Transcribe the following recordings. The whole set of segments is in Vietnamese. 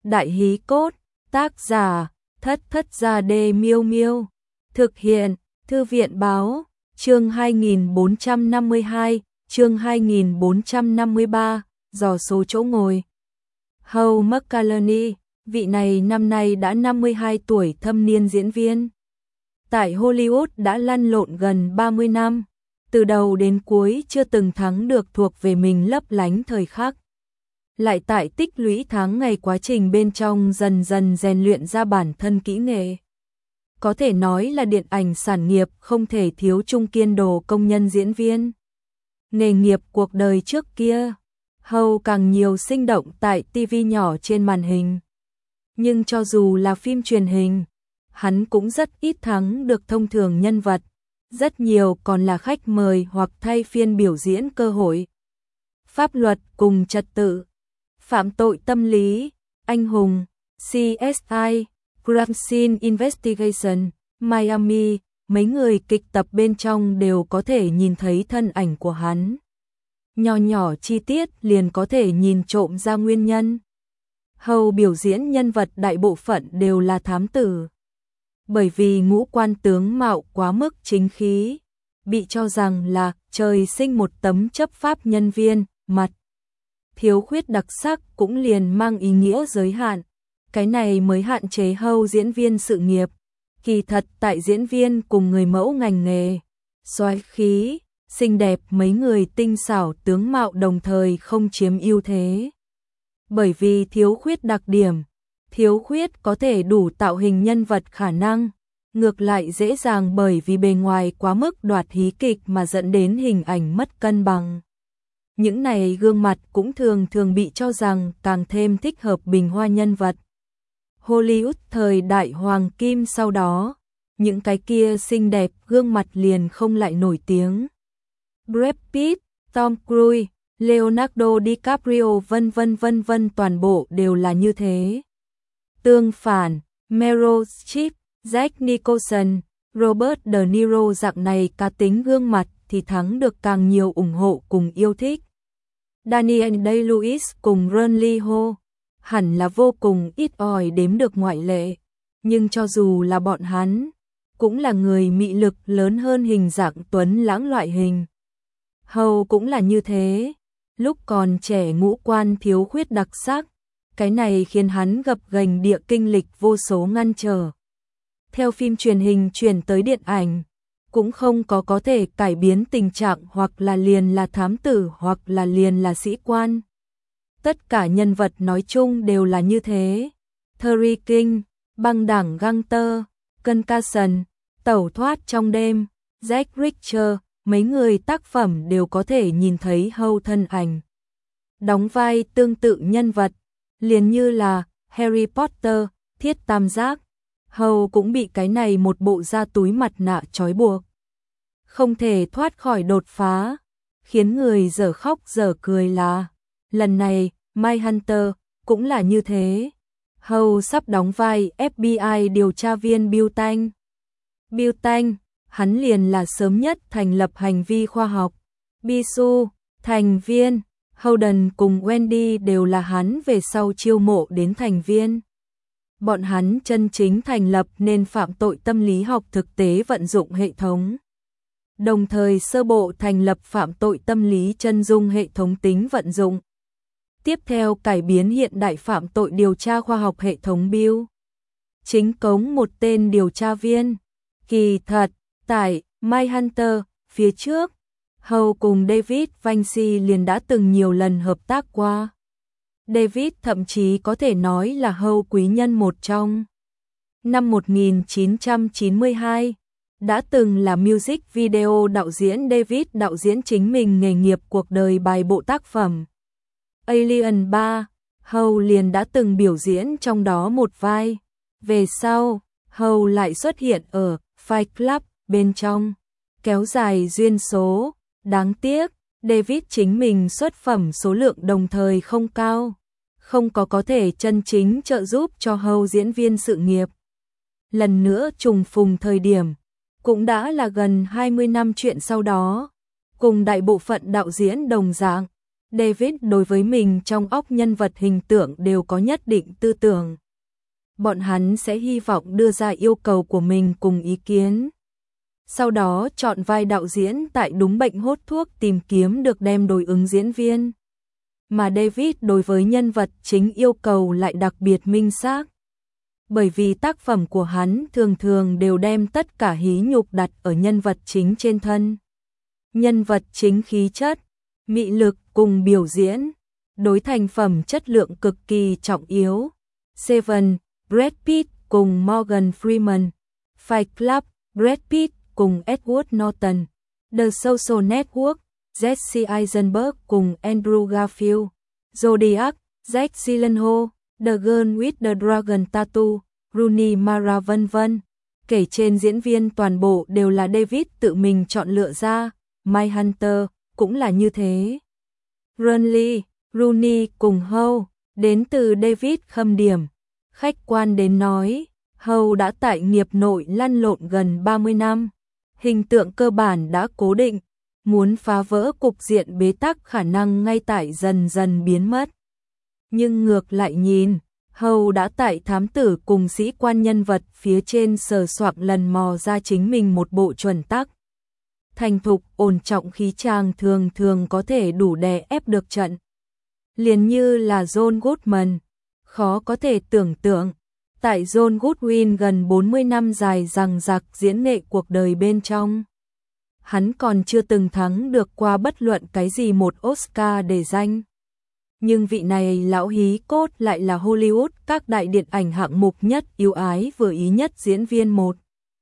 Đại hí cốt, tác giả, Thất Thất Gia Đê Miêu Miêu. Thực hiện, Thư viện Báo, chương 2452, chương 2453, dò số chỗ ngồi. Hugh McCallany, vị này năm nay đã 52 tuổi, thâm niên diễn viên. Tại Hollywood đã lăn lộn gần 30 năm, từ đầu đến cuối chưa từng thắng được thuộc về mình lấp lánh thời khắc. Lại tại tích lũy tháng ngày quá trình bên trong dần dần rèn luyện ra bản thân kỹ nghệ. Có thể nói là điện ảnh sản nghiệp không thể thiếu trung kiên đồ công nhân diễn viên. Nghề nghiệp cuộc đời trước kia, Hugh càng nhiều sinh động tại TV nhỏ trên màn hình. Nhưng cho dù là phim truyền hình, hắn cũng rất ít thắng được thông thường nhân vật, rất nhiều còn là khách mời hoặc thay phiên biểu diễn cơ hội. Pháp luật cùng trật tự, phạm tội tâm lý, anh hùng, CSI, Crime Scene Investigation, Miami, mấy người kịch tập bên trong đều có thể nhìn thấy thân ảnh của hắn. Nhỏ nhỏ chi tiết liền có thể nhìn trộm ra nguyên nhân. Hugh biểu diễn nhân vật đại bộ phận đều là thám tử. Bởi vì ngũ quan tướng mạo quá mức chính khí, bị cho rằng là trời sinh một tấm chấp pháp nhân viên, mặt thiếu khuyết đặc sắc cũng liền mang ý nghĩa giới hạn. Cái này mới hạn chế Hugh diễn viên sự nghiệp. Kỳ thật tại diễn viên cùng người mẫu ngành nghề, soái khí, xinh đẹp mấy người tinh xảo tướng mạo đồng thời không chiếm ưu thế. Bởi vì thiếu khuyết đặc điểm, thiếu khuyết có thể đủ tạo hình nhân vật khả năng, ngược lại dễ dàng bởi vì bề ngoài quá mức đoạt hí kịch mà dẫn đến hình ảnh mất cân bằng. Những này gương mặt cũng thường thường bị cho rằng càng thêm thích hợp bình hoa nhân vật. Hollywood thời đại hoàng kim sau đó, những cái kia xinh đẹp gương mặt liền không lại nổi tiếng. Brad Pitt, Tom Cruise, Leonardo DiCaprio vân vân toàn bộ đều là như thế. Tương phản, Meryl Streep, Jack Nicholson, Robert De Niro dạng này cá tính gương mặt thì thắng được càng nhiều ủng hộ cùng yêu thích. Daniel Day-Lewis cùng Ron Lee Ho hẳn là vô cùng ít ỏi đếm được ngoại lệ, nhưng cho dù là bọn hắn, cũng là người mị lực lớn hơn hình dạng tuấn lãng loại hình. Hugh cũng là như thế, lúc còn trẻ ngũ quan thiếu khuyết đặc sắc, cái này khiến hắn gập ghềnh địa kinh lịch vô số ngăn trở. Theo phim truyền hình chuyển tới điện ảnh, cũng không có thể cải biến tình trạng hoặc là liền là thám tử hoặc là liền là sĩ quan. Tất cả nhân vật nói chung đều là như thế. Terry King, băng đảng gangster, Concussion, tẩu thoát trong đêm, Jack Reacher, mấy người tác phẩm đều có thể nhìn thấy Hugh thân ảnh. Đóng vai tương tự nhân vật, liền như là Harry Potter, Thiết Tam Giác. Hugh cũng bị cái này một bộ da túi mặt nạ trói buộc. Không thể thoát khỏi đột phá, khiến người dở khóc dở cười là, lần này, Mindhunter cũng là như thế. Hugh sắp đóng vai FBI điều tra viên Bill Tank. Bill Tank, hắn liền là sớm nhất thành lập hành vi khoa học. Bisu, thành viên, Holden cùng Wendy đều là hắn về sau chiêu mộ đến thành viên. Bọn hắn chân chính thành lập nên phạm tội tâm lý học thực tế vận dụng hệ thống. Đồng thời sơ bộ thành lập phạm tội tâm lý chân dung hệ thống tính vận dụng. Tiếp theo cải biến hiện đại phạm tội điều tra khoa học hệ thống Bill. Chính cống một tên điều tra viên. Kỳ thật, tại Mindhunter, phía trước, Hugh cùng David Vinci liền đã từng nhiều lần hợp tác qua. David thậm chí có thể nói là Hugh quý nhân một trong. Năm 1992, đã từng là music video đạo diễn David đạo diễn chính mình nghề nghiệp cuộc đời bài bộ tác phẩm. Alien 3, Hugh liền đã từng biểu diễn trong đó một vai. Về sau, Hugh lại xuất hiện ở Fight Club bên trong, kéo dài duyên số. Đáng tiếc, David chính mình xuất phẩm số lượng đồng thời không cao, không có thể chân chính trợ giúp cho Hugh diễn viên sự nghiệp. Lần nữa trùng phùng thời điểm, cũng đã là gần 20 năm chuyện sau đó, cùng đại bộ phận đạo diễn đồng dạng, David đối với mình trong óc nhân vật hình tượng đều có nhất định tư tưởng. Bọn hắn sẽ hy vọng đưa ra yêu cầu của mình cùng ý kiến. Sau đó chọn vai đạo diễn tại đúng bệnh hốt thuốc tìm kiếm được đem đối ứng diễn viên. Mà David đối với nhân vật chính yêu cầu lại đặc biệt minh xác. Bởi vì tác phẩm của hắn thường thường đều đem tất cả hí nhục đặt ở nhân vật chính trên thân. Nhân vật chính khí chất, mị lực cùng biểu diễn, đối thành phẩm chất lượng cực kỳ trọng yếu. Seven, Brad Pitt cùng Morgan Freeman. Fight Club, Brad Pitt cùng Edward Norton. The Social Network, Jesse Eisenberg cùng Andrew Garfield. Zodiac, Jake Gyllenhaal. The Girl with the Dragon Tattoo, Rooney Mara vân vân. Kể trên diễn viên toàn bộ đều là David tự mình chọn lựa ra, Mindhunter cũng là như thế. Ronley, Rooney cùng Howe, đến từ David khâm điểm. Khách quan đến nói, Howe đã tại nghiệp nội lăn lộn gần 30 năm. Hình tượng cơ bản đã cố định, muốn phá vỡ cục diện bế tắc khả năng ngay tại dần dần biến mất. Nhưng ngược lại nhìn, Howe đã tại thám tử cùng sĩ quan nhân vật phía trên sờ soạng lần mò ra chính mình một bộ chuẩn tắc. Thành thục, ổn trọng khí chàng thường thường có thể đủ đè ép được trận. Liền như là John Goodman, khó có thể tưởng tượng, tại John Goodwin gần 40 năm dài dằng dặc diễn nghệ cuộc đời bên trong. Hắn còn chưa từng thắng được qua bất luận cái gì một Oscar để danh. Nhưng vị này lão hí cốt lại là Hollywood các đại điện ảnh hạng mục nhất yêu ái vừa ý nhất diễn viên một.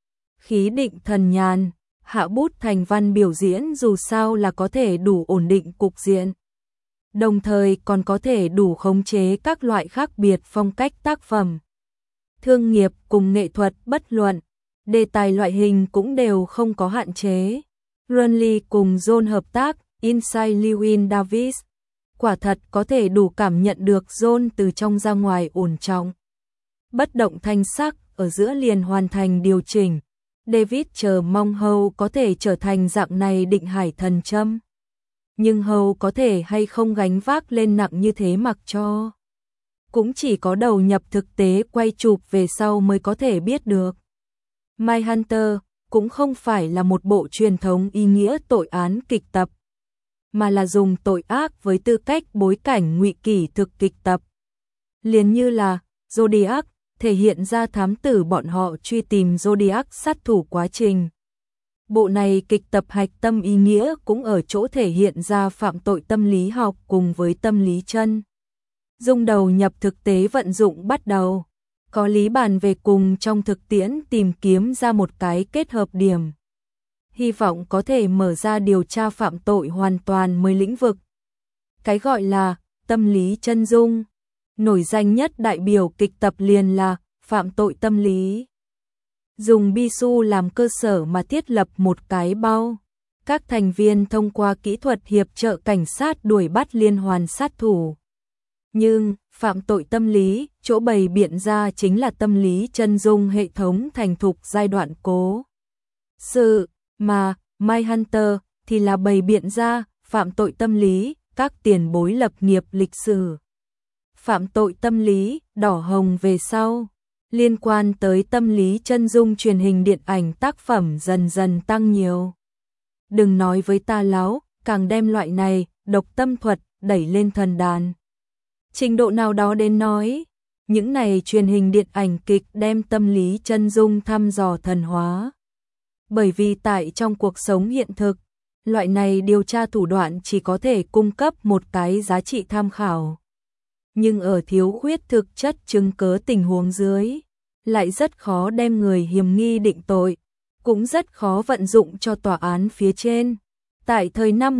Khí định thần nhàn, hạ bút thành văn biểu diễn dù sao là có thể đủ ổn định cục diện. Đồng thời còn có thể đủ khống chế các loại khác biệt phong cách tác phẩm. Thương nghiệp cùng nghệ thuật bất luận, đề tài loại hình cũng đều không có hạn chế. Ronley cùng John hợp tác, Inside Llewyn Davis. Quả thật có thể đủ cảm nhận được John từ trong ra ngoài ổn trọng. Bất động thanh sắc, ở giữa liền hoàn thành điều chỉnh. David chờ mong Howe có thể trở thành dạng này định hải thần châm. Nhưng Howe có thể hay không gánh vác lên nặng như thế mặc cho. Cũng chỉ có đầu nhập thực tế quay chụp về sau mới có thể biết được. Mindhunter cũng không phải là một bộ truyền thống ý nghĩa tội án kịch tập, mà là dùng tội ác với tư cách bối cảnh ngụy kỷ thực kịch tập. Liền như là Zodiac, thể hiện ra thám tử bọn họ truy tìm Zodiac sát thủ quá trình. Bộ này kịch tập hạch tâm ý nghĩa cũng ở chỗ thể hiện ra phạm tội tâm lý học cùng với tâm lý chân. Dung đầu nhập thực tế vận dụng bắt đầu, có lý bàn về cùng trong thực tiễn tìm kiếm ra một cái kết hợp điểm. Hy vọng có thể mở ra điều tra phạm tội hoàn toàn mới lĩnh vực. Cái gọi là tâm lý chân dung, nổi danh nhất đại biểu kịch tập liền là phạm tội tâm lý. Dùng Bisu làm cơ sở mà thiết lập một cái bao. Các thành viên thông qua kỹ thuật hiệp trợ cảnh sát đuổi bắt liên hoàn sát thủ. Nhưng, phạm tội tâm lý, chỗ bày biện ra chính là tâm lý chân dung hệ thống thành thục giai đoạn cố sự, mà Mindhunter thì là bày biện ra phạm tội tâm lý, các tiền bối lập nghiệp lịch sử. Phạm tội tâm lý, đỏ hồng về sau, liên quan tới tâm lý chân dung truyền hình điện ảnh tác phẩm dần dần tăng nhiều. Đừng nói với ta láo, càng đem loại này, độc tâm thuật, đẩy lên thần đàn. Trình độ nào đó đến nói, những này truyền hình điện ảnh kịch đem tâm lý chân dung thăm dò thần hóa. Bởi vì tại trong cuộc sống hiện thực, loại này điều tra thủ đoạn chỉ có thể cung cấp một cái giá trị tham khảo. Nhưng ở thiếu khuyết thực chất chứng cớ tình huống dưới, lại rất khó đem người hiểm nghi định tội, cũng rất khó vận dụng cho tòa án phía trên. Tại thời năm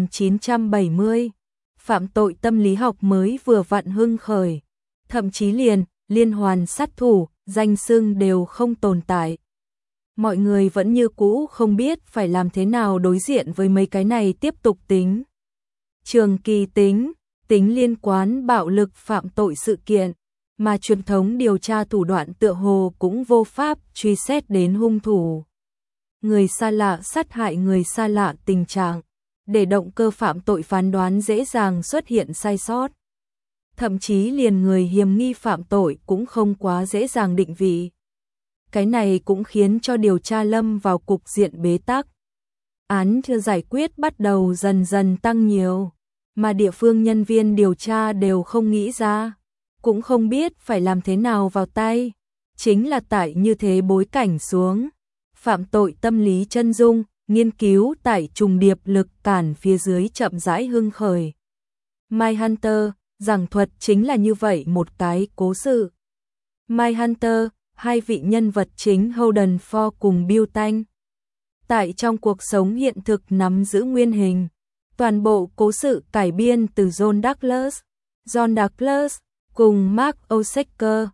1970, phạm tội tâm lý học mới vừa vặn hưng khởi, thậm chí liền liên hoàn sát thủ, danh xưng đều không tồn tại. Mọi người vẫn như cũ không biết phải làm thế nào đối diện với mấy cái này tiếp tục tính. Trường kỳ tính liên quan bạo lực phạm tội sự kiện, mà truyền thống điều tra thủ đoạn tựa hồ cũng vô pháp truy xét đến hung thủ. Người xa lạ sát hại người xa lạ tình trạng, để động cơ phạm tội phán đoán dễ dàng xuất hiện sai sót. Thậm chí liền người hiểm nghi phạm tội cũng không quá dễ dàng định vị. Cái này cũng khiến cho điều tra lâm vào cục diện bế tắc. Án chưa giải quyết bắt đầu dần dần tăng nhiều, mà địa phương nhân viên điều tra đều không nghĩ ra, cũng không biết phải làm thế nào vào tay. Chính là tại như thế bối cảnh xuống, phạm tội tâm lý chân dung, nghiên cứu tại trùng điệp lực cản phía dưới chậm rãi hưng khởi. Mindhunter, giảng thuật chính là như vậy một cái cố sự. Mindhunter, hai vị nhân vật chính Holden Ford cùng Bill Tank, tại trong cuộc sống hiện thực nắm giữ nguyên hình. Toàn bộ cố sự cải biên từ John Douglas cùng Mark Onsecker,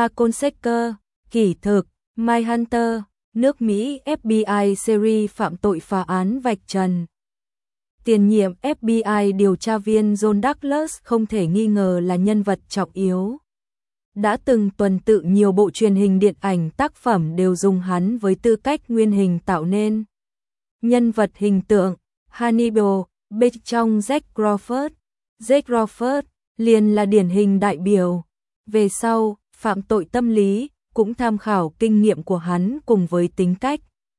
kỹ thực, Mindhunter, nước Mỹ FBI series phạm tội phá án vạch trần. Tiền nhiệm FBI điều tra viên John Douglas không thể nghi ngờ là nhân vật trọng yếu. Đã từng tuần tự nhiều bộ truyền hình điện ảnh tác phẩm đều dùng hắn với tư cách nguyên hình tạo nên. Nhân vật hình tượng, Hannibal, bên trong Jack Crawford liền là điển hình đại biểu. Về sau, phạm tội tâm lý cũng tham khảo kinh nghiệm của hắn cùng với tính cách.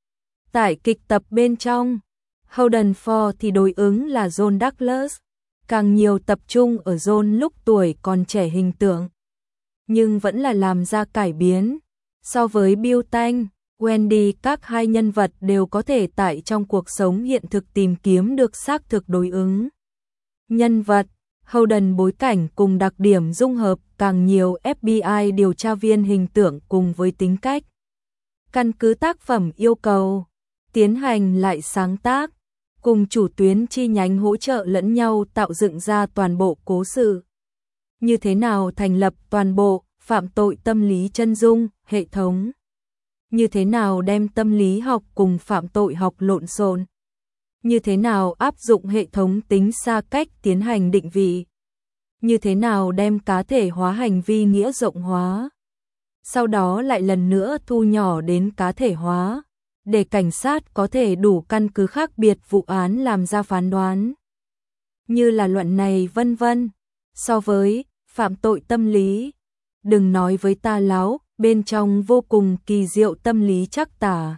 Tại kịch tập bên trong, Holden Ford thì đối ứng là John Douglas, càng nhiều tập trung ở John lúc tuổi còn trẻ hình tượng, nhưng vẫn là làm ra cải biến. So với Bill Tank, Wendy, các hai nhân vật đều có thể tại trong cuộc sống hiện thực tìm kiếm được xác thực đối ứng. Nhân vật, Holden bối cảnh cùng đặc điểm dung hợp càng nhiều FBI điều tra viên hình tượng cùng với tính cách. Căn cứ tác phẩm yêu cầu, tiến hành lại sáng tác, cùng chủ tuyến chi nhánh hỗ trợ lẫn nhau tạo dựng ra toàn bộ cố sự. Như thế nào thành lập toàn bộ phạm tội tâm lý chân dung, hệ thống? Như thế nào đem tâm lý học cùng phạm tội học lộn xộn? Như thế nào áp dụng hệ thống tính xa cách tiến hành định vị? Như thế nào đem cá thể hóa hành vi nghĩa rộng hóa? Sau đó lại lần nữa thu nhỏ đến cá thể hóa, để cảnh sát có thể đủ căn cứ khác biệt vụ án làm ra phán đoán. Như là luận này vân vân. So với phạm tội tâm lý, đừng nói với ta láo, bên trong vô cùng kỳ diệu tâm lý trắc tả.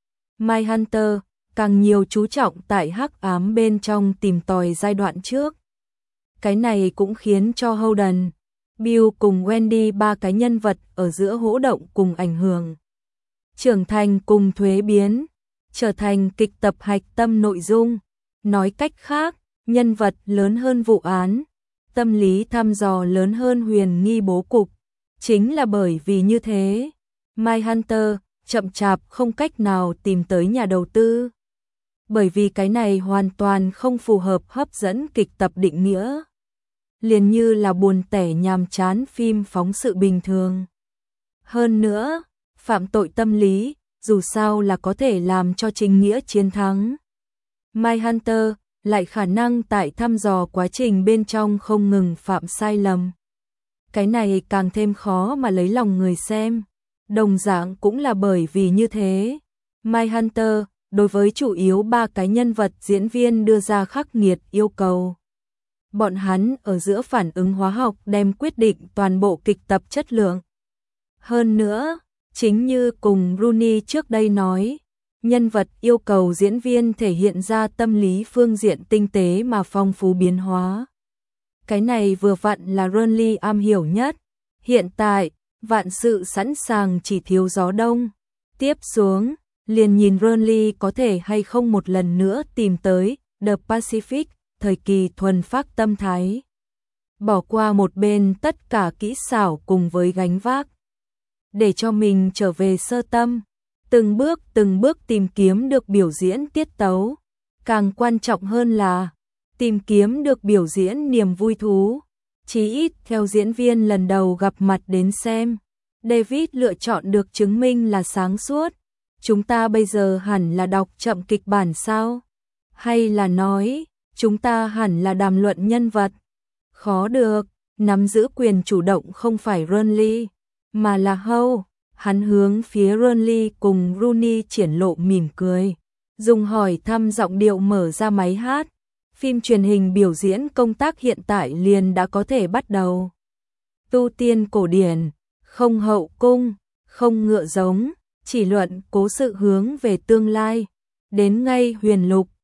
Mindhunter càng nhiều chú trọng tại hắc ám bên trong tìm tòi giai đoạn trước. Cái này cũng khiến cho Holden, Bill cùng Wendy ba cái nhân vật ở giữa hỗ động cùng ảnh hưởng, trưởng thành cùng thuế biến, trở thành kịch tập hạch tâm nội dung. Nói cách khác, nhân vật lớn hơn vụ án, tâm lý thăm dò lớn hơn huyền nghi bố cục. Chính là bởi vì như thế, Mindhunter chậm chạp không cách nào tìm tới nhà đầu tư. Bởi vì cái này hoàn toàn không phù hợp hấp dẫn kịch tập định nghĩa. Liền như là buồn tẻ nhàm chán phim phóng sự bình thường. Hơn nữa, phạm tội tâm lý, dù sao là có thể làm cho chính nghĩa chiến thắng. Mindhunter lại khả năng tại thăm dò quá trình bên trong không ngừng phạm sai lầm. Cái này càng thêm khó mà lấy lòng người xem. Đồng dạng cũng là bởi vì như thế, Mindhunter đối với chủ yếu ba cái nhân vật diễn viên đưa ra khắc nghiệt yêu cầu. Bọn hắn ở giữa phản ứng hóa học đem quyết định toàn bộ kịch tập chất lượng. Hơn nữa, chính như cùng Rooney trước đây nói, nhân vật yêu cầu diễn viên thể hiện ra tâm lý phương diện tinh tế mà phong phú biến hóa. Cái này vừa vặn là Ronley am hiểu nhất. Hiện tại, vạn sự sẵn sàng chỉ thiếu gió đông. Tiếp xuống, liền nhìn Ronley có thể hay không một lần nữa tìm tới The Pacific, thời kỳ thuần phác tâm thái. Bỏ qua một bên tất cả kỹ xảo cùng với gánh vác. Để cho mình trở về sơ tâm, từng bước tìm kiếm được biểu diễn tiết tấu. Càng quan trọng hơn là tìm kiếm được biểu diễn niềm vui thú. Chí ít theo diễn viên lần đầu gặp mặt đến xem, David lựa chọn được chứng minh là sáng suốt. Chúng ta bây giờ hẳn là đọc chậm kịch bản sao? Hay là nói, chúng ta hẳn là đàm luận nhân vật? Khó được, nắm giữ quyền chủ động không phải Ronley, mà là Howe. Hắn hướng phía Ronley cùng Rooney triển lộ mỉm cười, dùng hỏi thăm giọng điệu mở ra máy hát. phim truyền hình biểu diễn công tác hiện tại liền đã có thể bắt đầu. Tu tiên cổ điển, không hậu cung, không ngựa giống, chỉ luận cố sự hướng về tương lai. Đến ngay Huyền Lục,